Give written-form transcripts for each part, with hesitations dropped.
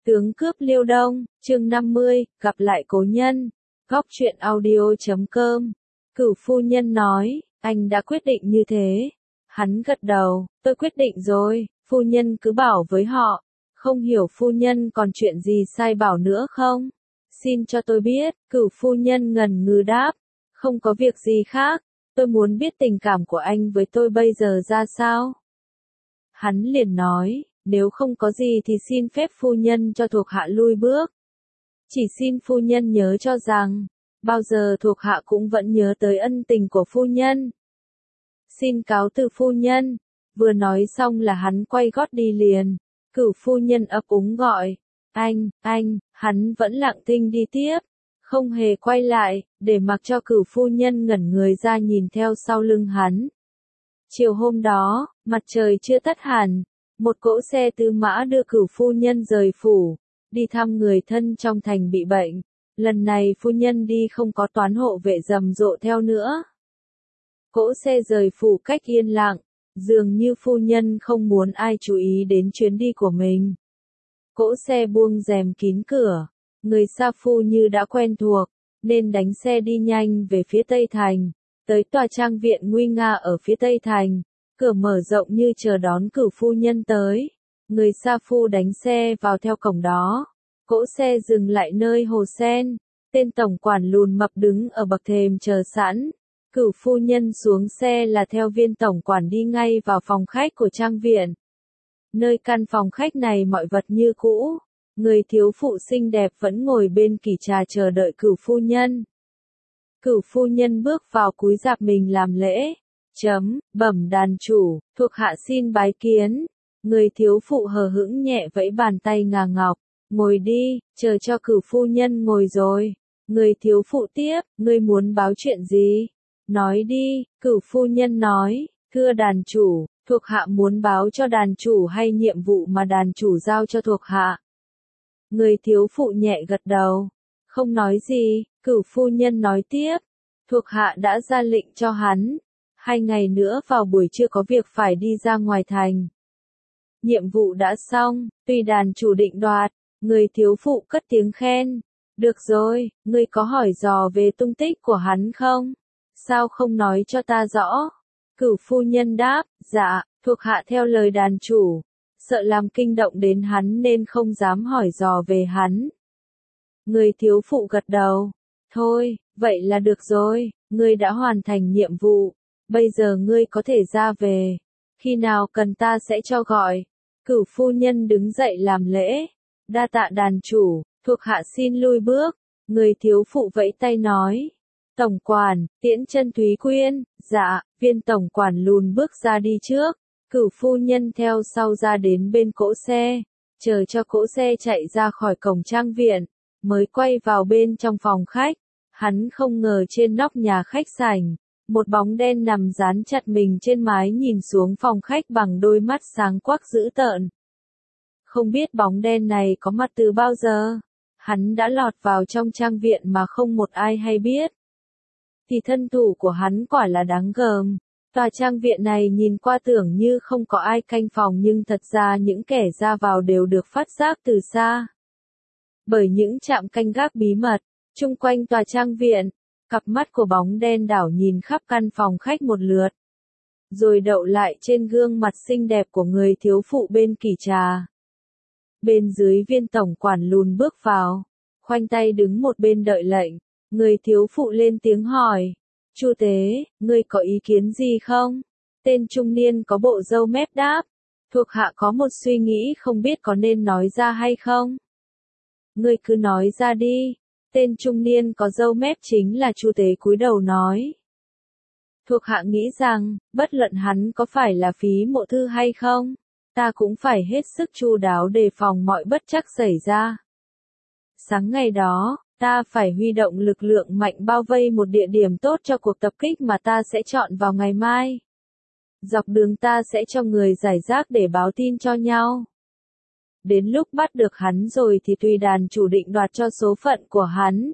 Tướng cướp Liêu Đông, chương 50, gặp lại cố nhân. Góc truyện audio.com. Cửu phu nhân nói, anh đã quyết định như thế. Hắn gật đầu, tôi quyết định rồi, phu nhân cứ bảo với họ. Không hiểu phu nhân còn chuyện gì sai bảo nữa không? Xin cho tôi biết, cửu phu nhân ngần ngừ đáp. Không có việc gì khác, tôi muốn biết tình cảm của anh với tôi bây giờ ra sao? Hắn liền nói, nếu không có gì thì xin phép phu nhân cho thuộc hạ lui bước. Chỉ xin phu nhân nhớ cho rằng, bao giờ thuộc hạ cũng vẫn nhớ tới ân tình của phu nhân. Xin cáo từ phu nhân. Vừa nói xong là hắn quay gót đi liền. Cửu phu nhân ấp úng gọi, anh, hắn vẫn lặng thinh đi tiếp. Không hề quay lại, để mặc cho cửu phu nhân ngẩn người ra nhìn theo sau lưng hắn. Chiều hôm đó, mặt trời chưa tắt hẳn, một cỗ xe tư mã đưa cửu phu nhân rời phủ, đi thăm người thân trong thành bị bệnh. Lần này phu nhân đi không có toán hộ vệ rầm rộ theo nữa. Cỗ xe rời phủ cách yên lặng, dường như phu nhân không muốn ai chú ý đến chuyến đi của mình. Cỗ xe buông rèm kín cửa, người sa phu như đã quen thuộc, nên đánh xe đi nhanh về phía Tây Thành, tới tòa trang viện nguy nga ở phía Tây Thành. Cửa mở rộng như chờ đón cửu phu nhân tới. Người sa phu đánh xe vào theo cổng đó. Cỗ xe dừng lại nơi hồ sen. Tên tổng quản lùn mập đứng ở bậc thềm chờ sẵn. Cửu phu nhân xuống xe là theo viên tổng quản đi ngay vào phòng khách của trang viện. Nơi căn phòng khách này mọi vật như cũ. Người thiếu phụ xinh đẹp vẫn ngồi bên kỷ trà chờ đợi cửu phu nhân. Cửu phu nhân bước vào cúi rạp mình làm lễ. Bẩm đàn chủ, thuộc hạ xin bái kiến. Người thiếu phụ hờ hững nhẹ vẫy bàn tay ngà ngọc. Ngồi đi, chờ cho cửu phu nhân ngồi rồi. Người thiếu phụ tiếp, ngươi muốn báo chuyện gì? Nói đi, cửu phu nhân nói, thưa đàn chủ, thuộc hạ muốn báo cho đàn chủ hay nhiệm vụ mà đàn chủ giao cho thuộc hạ. Người thiếu phụ nhẹ gật đầu, không nói gì, cửu phu nhân nói tiếp, thuộc hạ đã ra lệnh cho hắn. 2 ngày nữa vào buổi trưa có việc phải đi ra ngoài thành. Nhiệm vụ đã xong, tùy đàn chủ định đoạt. Người thiếu phụ cất tiếng khen. Được rồi, ngươi có hỏi dò về tung tích của hắn không? Sao không nói cho ta rõ? Cửu phu nhân đáp, dạ, thuộc hạ theo lời đàn chủ. Sợ làm kinh động đến hắn nên không dám hỏi dò về hắn. Người thiếu phụ gật đầu. Thôi, vậy là được rồi, ngươi đã hoàn thành nhiệm vụ. Bây giờ ngươi có thể ra về. Khi nào cần ta sẽ cho gọi. Cửu phu nhân đứng dậy làm lễ. Đa tạ đàn chủ, thuộc hạ xin lui bước. Người thiếu phụ vẫy tay nói. Tổng quản, tiễn chân Thúy Quyên. Dạ, viên tổng quản lùn bước ra đi trước. Cửu phu nhân theo sau ra đến bên cỗ xe. Chờ cho cỗ xe chạy ra khỏi cổng trang viện. Mới quay vào bên trong phòng khách. Hắn không ngờ trên nóc nhà khách sảnh. Một bóng đen nằm dán chặt mình trên mái nhìn xuống phòng khách bằng đôi mắt sáng quắc dữ tợn. Không biết bóng đen này có mặt từ bao giờ. Hắn đã lọt vào trong trang viện mà không một ai hay biết. Thì thân thủ của hắn quả là đáng gờm. Tòa trang viện này nhìn qua tưởng như không có ai canh phòng nhưng thật ra những kẻ ra vào đều được phát giác từ xa. Bởi những trạm canh gác bí mật, chung quanh tòa trang viện. Cặp mắt của bóng đen đảo nhìn khắp căn phòng khách một lượt. Rồi đậu lại trên gương mặt xinh đẹp của người thiếu phụ bên kỷ trà. Bên dưới viên tổng quản lùn bước vào. Khoanh tay đứng một bên đợi lệnh. Người thiếu phụ lên tiếng hỏi. Chu tế, ngươi có ý kiến gì không? Tên trung niên có bộ râu mép đáp. Thuộc hạ có một suy nghĩ không biết có nên nói ra hay không? Ngươi cứ nói ra đi. Tên trung niên có râu mép chính là Chu tế cúi đầu nói. Thuộc hạ nghĩ rằng, bất luận hắn có phải là phí mộ thư hay không, ta cũng phải hết sức chu đáo đề phòng mọi bất trắc xảy ra. Sáng ngày đó, ta phải huy động lực lượng mạnh bao vây một địa điểm tốt cho cuộc tập kích mà ta sẽ chọn vào ngày mai. Dọc đường ta sẽ cho người giải rác để báo tin cho nhau. Đến lúc bắt được hắn rồi thì tùy đàn chủ định đoạt cho số phận của hắn.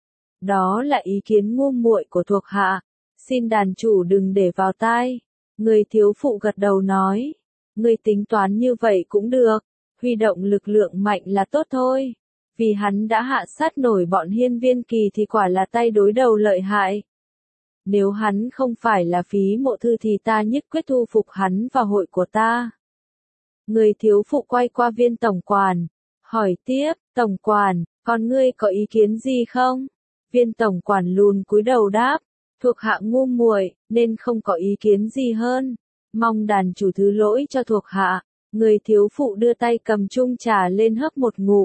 Đó là ý kiến ngu muội của thuộc hạ. Xin đàn chủ đừng để vào tai. Người thiếu phụ gật đầu nói. Người tính toán như vậy cũng được. huy động lực lượng mạnh là tốt thôi. Vì hắn đã hạ sát nổi bọn Hiên Viên Kỳ thì quả là tay đối đầu lợi hại. Nếu hắn không phải là Phí Mộ Thư thì ta nhất quyết thu phục hắn vào hội của ta. Người thiếu phụ quay qua Viên tổng quản, hỏi tiếp, tổng quản, còn ngươi có ý kiến gì không? Viên tổng quản lùn cúi đầu đáp, thuộc hạ ngu muội nên không có ý kiến gì hơn. Mong đàn chủ thứ lỗi cho thuộc hạ. Người thiếu phụ đưa tay cầm chung trà lên hớp một ngụm.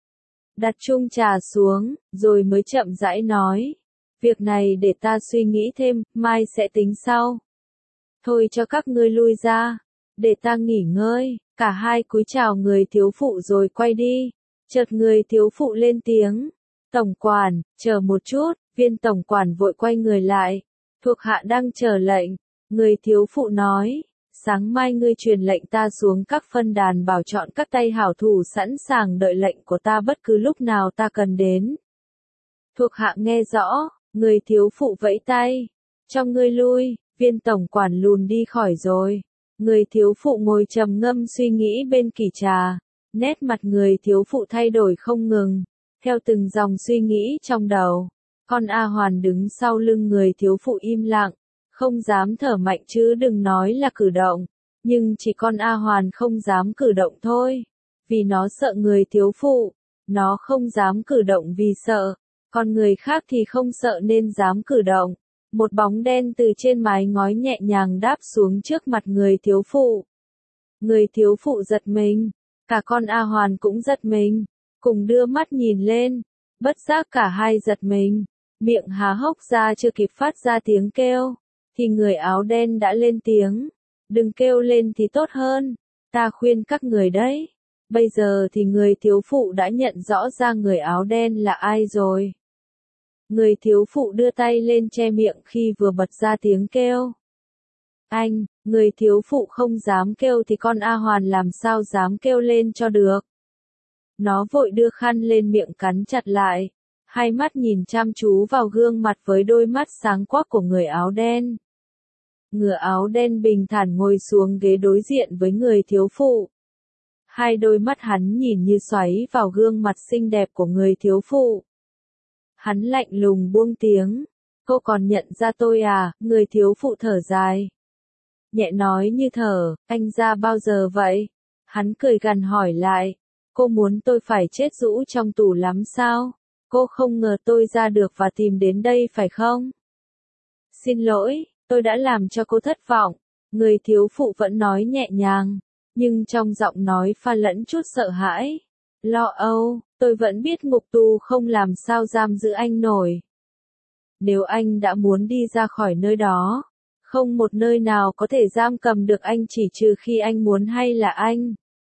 Đặt chung trà xuống, rồi mới chậm rãi nói. Việc này để ta suy nghĩ thêm, mai sẽ tính sau. Thôi cho các ngươi lui ra, để ta nghỉ ngơi. Cả hai cúi chào người thiếu phụ rồi quay đi. Chợt người thiếu phụ lên tiếng. Tổng quản, chờ một chút, Viên tổng quản vội quay người lại. Thuộc hạ đang chờ lệnh. Người thiếu phụ nói. Sáng mai ngươi truyền lệnh ta xuống các phân đàn bảo chọn các tay hảo thủ sẵn sàng đợi lệnh của ta bất cứ lúc nào ta cần đến. Thuộc hạ nghe rõ, người thiếu phụ vẫy tay. Cho ngươi lui, Viên tổng quản lùn đi khỏi rồi. Người thiếu phụ ngồi trầm ngâm suy nghĩ bên kỷ trà. Nét mặt người thiếu phụ thay đổi không ngừng, theo từng dòng suy nghĩ trong đầu. Con A Hoàn đứng sau lưng người thiếu phụ im lặng. Không dám thở mạnh chứ đừng nói là cử động, nhưng chỉ con A Hoàn không dám cử động thôi, vì nó sợ người thiếu phụ, nó không dám cử động vì sợ, còn người khác thì không sợ nên dám cử động. Một bóng đen từ trên mái ngói nhẹ nhàng đáp xuống trước mặt người thiếu phụ. Người thiếu phụ giật mình, cả con A Hoàn cũng giật mình, cùng đưa mắt nhìn lên, bất giác cả hai giật mình, miệng há hốc ra chưa kịp phát ra tiếng kêu. Thì người áo đen đã lên tiếng, đừng kêu lên thì tốt hơn, ta khuyên các người đấy. Bây giờ thì người thiếu phụ đã nhận rõ ra người áo đen là ai rồi. Người thiếu phụ đưa tay lên che miệng khi vừa bật ra tiếng kêu. Anh, người thiếu phụ không dám kêu thì con A Hoàn làm sao dám kêu lên cho được. Nó vội đưa khăn lên miệng cắn chặt lại, hai mắt nhìn chăm chú vào gương mặt với đôi mắt sáng quắc của người áo đen. Người áo đen bình thản ngồi xuống ghế đối diện với người thiếu phụ. Hai đôi mắt hắn nhìn như xoáy vào gương mặt xinh đẹp của người thiếu phụ. Hắn lạnh lùng buông tiếng. Cô còn nhận ra tôi à? Người thiếu phụ thở dài. Nhẹ nói như thở, anh ra bao giờ vậy? Hắn cười gằn hỏi lại. Cô muốn tôi phải chết rũ trong tù lắm sao? Cô không ngờ tôi ra được và tìm đến đây phải không? Xin lỗi. Tôi đã làm cho cô thất vọng. Người thiếu phụ vẫn nói nhẹ nhàng, nhưng trong giọng nói pha lẫn chút sợ hãi. Lo âu, tôi vẫn biết ngục tù không làm sao giam giữ anh nổi. Nếu anh đã muốn đi ra khỏi nơi đó, không một nơi nào có thể giam cầm được anh chỉ trừ khi anh muốn hay là anh.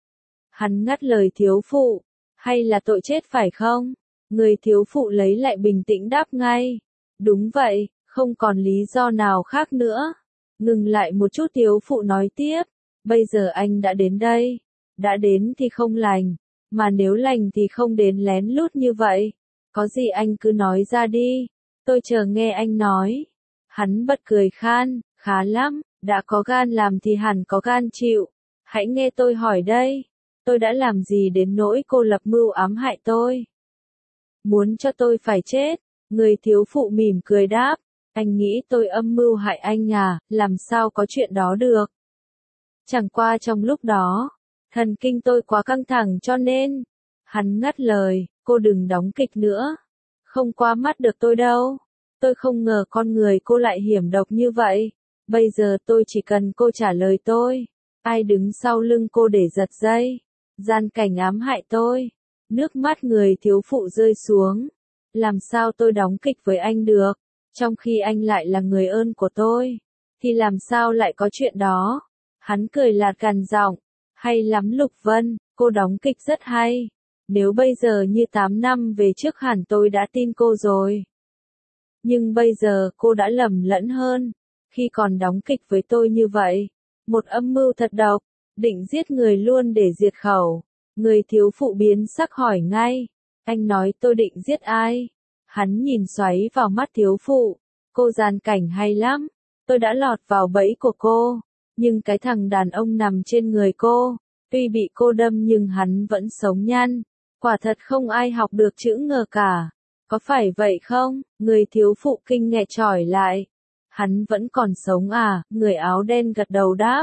Hắn ngắt lời thiếu phụ, hay là tội chết phải không? Người thiếu phụ lấy lại bình tĩnh đáp ngay. Đúng vậy. Không còn lý do nào khác nữa. Ngừng lại một chút thiếu phụ nói tiếp. Bây giờ anh đã đến đây. Đã đến thì không lành. Mà nếu lành thì không đến lén lút như vậy. Có gì anh cứ nói ra đi. Tôi chờ nghe anh nói. Hắn bật cười khan. Khá lắm. Đã có gan làm thì hẳn có gan chịu. Hãy nghe tôi hỏi đây. Tôi đã làm gì đến nỗi cô lập mưu ám hại tôi? Muốn cho tôi phải chết. Người thiếu phụ mỉm cười đáp. Anh nghĩ tôi âm mưu hại anh à, làm sao có chuyện đó được. Chẳng qua trong lúc đó, thần kinh tôi quá căng thẳng cho nên. Hắn ngắt lời, cô đừng đóng kịch nữa. Không qua mắt được tôi đâu. Tôi không ngờ con người cô lại hiểm độc như vậy. Bây giờ tôi chỉ cần cô trả lời tôi. Ai đứng sau lưng cô để giật dây. Gian cảnh ám hại tôi. Nước mắt người thiếu phụ rơi xuống. Làm sao tôi đóng kịch với anh được? Trong khi anh lại là người ơn của tôi, thì làm sao lại có chuyện đó? Hắn cười lạt gằn giọng, hay lắm Lục Vân, cô đóng kịch rất hay. Nếu bây giờ như 8 năm về trước hẳn tôi đã tin cô rồi. Nhưng bây giờ cô đã lầm lẫn hơn, khi còn đóng kịch với tôi như vậy. Một âm mưu thật độc, định giết người luôn để diệt khẩu. Người thiếu phụ biến sắc hỏi ngay, anh nói tôi định giết ai? Hắn nhìn xoáy vào mắt thiếu phụ, cô gian cảnh hay lắm, tôi đã lọt vào bẫy của cô, nhưng cái thằng đàn ông nằm trên người cô, Tuy bị cô đâm nhưng hắn vẫn sống nhăn. Quả thật không ai học được chữ ngờ cả. Có phải vậy không? Người thiếu phụ kinh nghẹ chỏi lại. Hắn vẫn còn sống à? Người áo đen gật đầu đáp.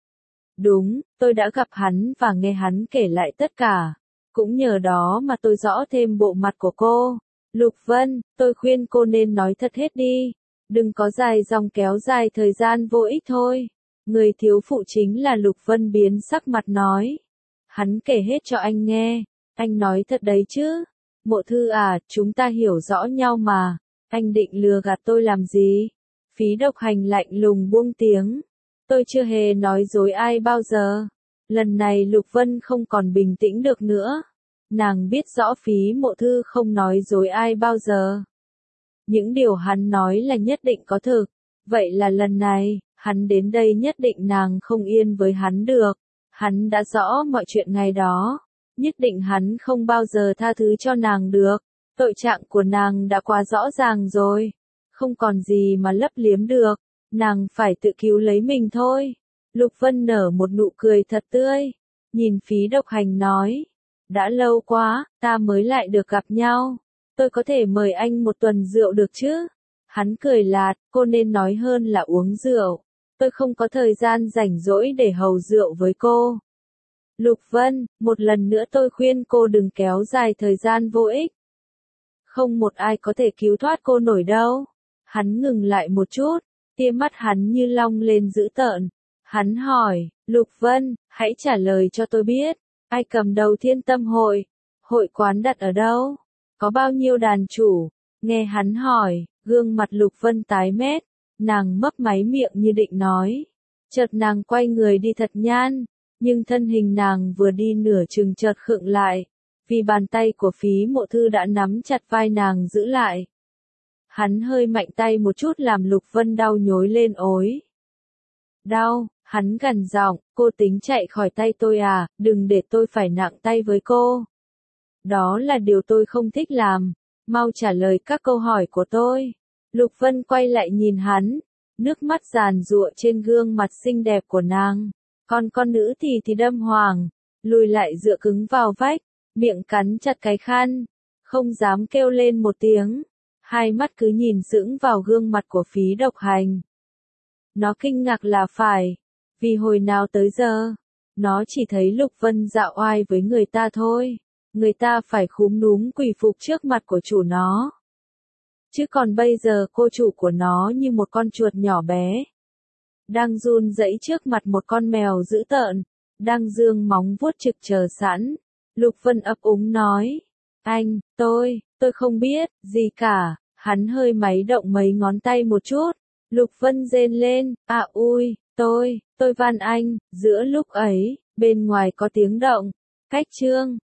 Đúng, tôi đã gặp hắn và nghe hắn kể lại tất cả. Cũng nhờ đó mà tôi rõ thêm bộ mặt của cô. Lục Vân, tôi khuyên cô nên nói thật hết đi. Đừng có dài dòng kéo dài thời gian vô ích thôi. Người thiếu phụ chính là Lục Vân biến sắc mặt nói. Hắn kể hết cho anh nghe. Anh nói thật đấy chứ. Mộ Thư à, chúng ta hiểu rõ nhau mà. Anh định lừa gạt tôi làm gì? Phí Độc Hành lạnh lùng buông tiếng. Tôi chưa hề nói dối ai bao giờ. Lần này Lục Vân không còn bình tĩnh được nữa. Nàng biết rõ Phí Mộ Thư không nói dối ai bao giờ. Những điều hắn nói là nhất định có thực. Vậy là lần này, hắn đến đây nhất định nàng không yên với hắn được. Hắn đã rõ mọi chuyện ngày đó. Nhất định hắn không bao giờ tha thứ cho nàng được. Tội trạng của nàng đã quá rõ ràng rồi. Không còn gì mà lấp liếm được. Nàng phải tự cứu lấy mình thôi. Lục Vân nở một nụ cười thật tươi. Nhìn Phí Độc Hành nói. Đã lâu quá, ta mới lại được gặp nhau. Tôi có thể mời anh một tuần rượu được chứ? Hắn cười lạt, cô nên nói hơn là uống rượu. Tôi không có thời gian rảnh rỗi để hầu rượu với cô. Lục Vân, một lần nữa tôi khuyên cô đừng kéo dài thời gian vô ích. Không một ai có thể cứu thoát cô nổi đâu. Hắn ngừng lại một chút, tia mắt hắn như long lên dữ tợn. Hắn hỏi, Lục Vân, hãy trả lời cho tôi biết, ai cầm đầu Thiên Tâm hội? Hội quán đặt ở đâu? Có bao nhiêu đàn chủ? Nghe hắn hỏi, gương mặt Lục Vân tái mét, nàng mấp máy miệng như định nói. Chợt nàng quay người đi thật nhanh, nhưng thân hình nàng vừa đi nửa chừng chợt khựng lại, vì bàn tay của Phí Mộ Thư đã nắm chặt vai nàng giữ lại. Hắn hơi mạnh tay một chút làm Lục Vân đau nhối lên ối. Đau, hắn gằn giọng, cô tính chạy khỏi tay tôi à, đừng để tôi phải nặng tay với cô. Đó là điều tôi không thích làm, mau trả lời các câu hỏi của tôi. Lục Vân quay lại nhìn hắn, nước mắt giàn giụa trên gương mặt xinh đẹp của nàng. Còn con nữ thì đâm hoàng, lùi lại dựa cứng vào vách, miệng cắn chặt cái khăn, không dám kêu lên một tiếng. Hai mắt cứ nhìn sững vào gương mặt của Phí Độc Hành. Nó kinh ngạc là phải, vì hồi nào tới giờ, nó chỉ thấy Lục Vân dạo oai với người ta thôi. Người ta phải khúm núm quỳ phục trước mặt của chủ nó. Chứ còn bây giờ cô chủ của nó như một con chuột nhỏ bé. Đang run rẩy trước mặt một con mèo dữ tợn. Đang giương móng vuốt trực chờ sẵn. Lục Vân ấp úng nói. Anh, tôi không biết, gì cả. Hắn hơi máy động mấy ngón tay một chút. Lục Vân rên lên, à ui, tôi van anh. Giữa lúc ấy, bên ngoài có tiếng động. Cách chương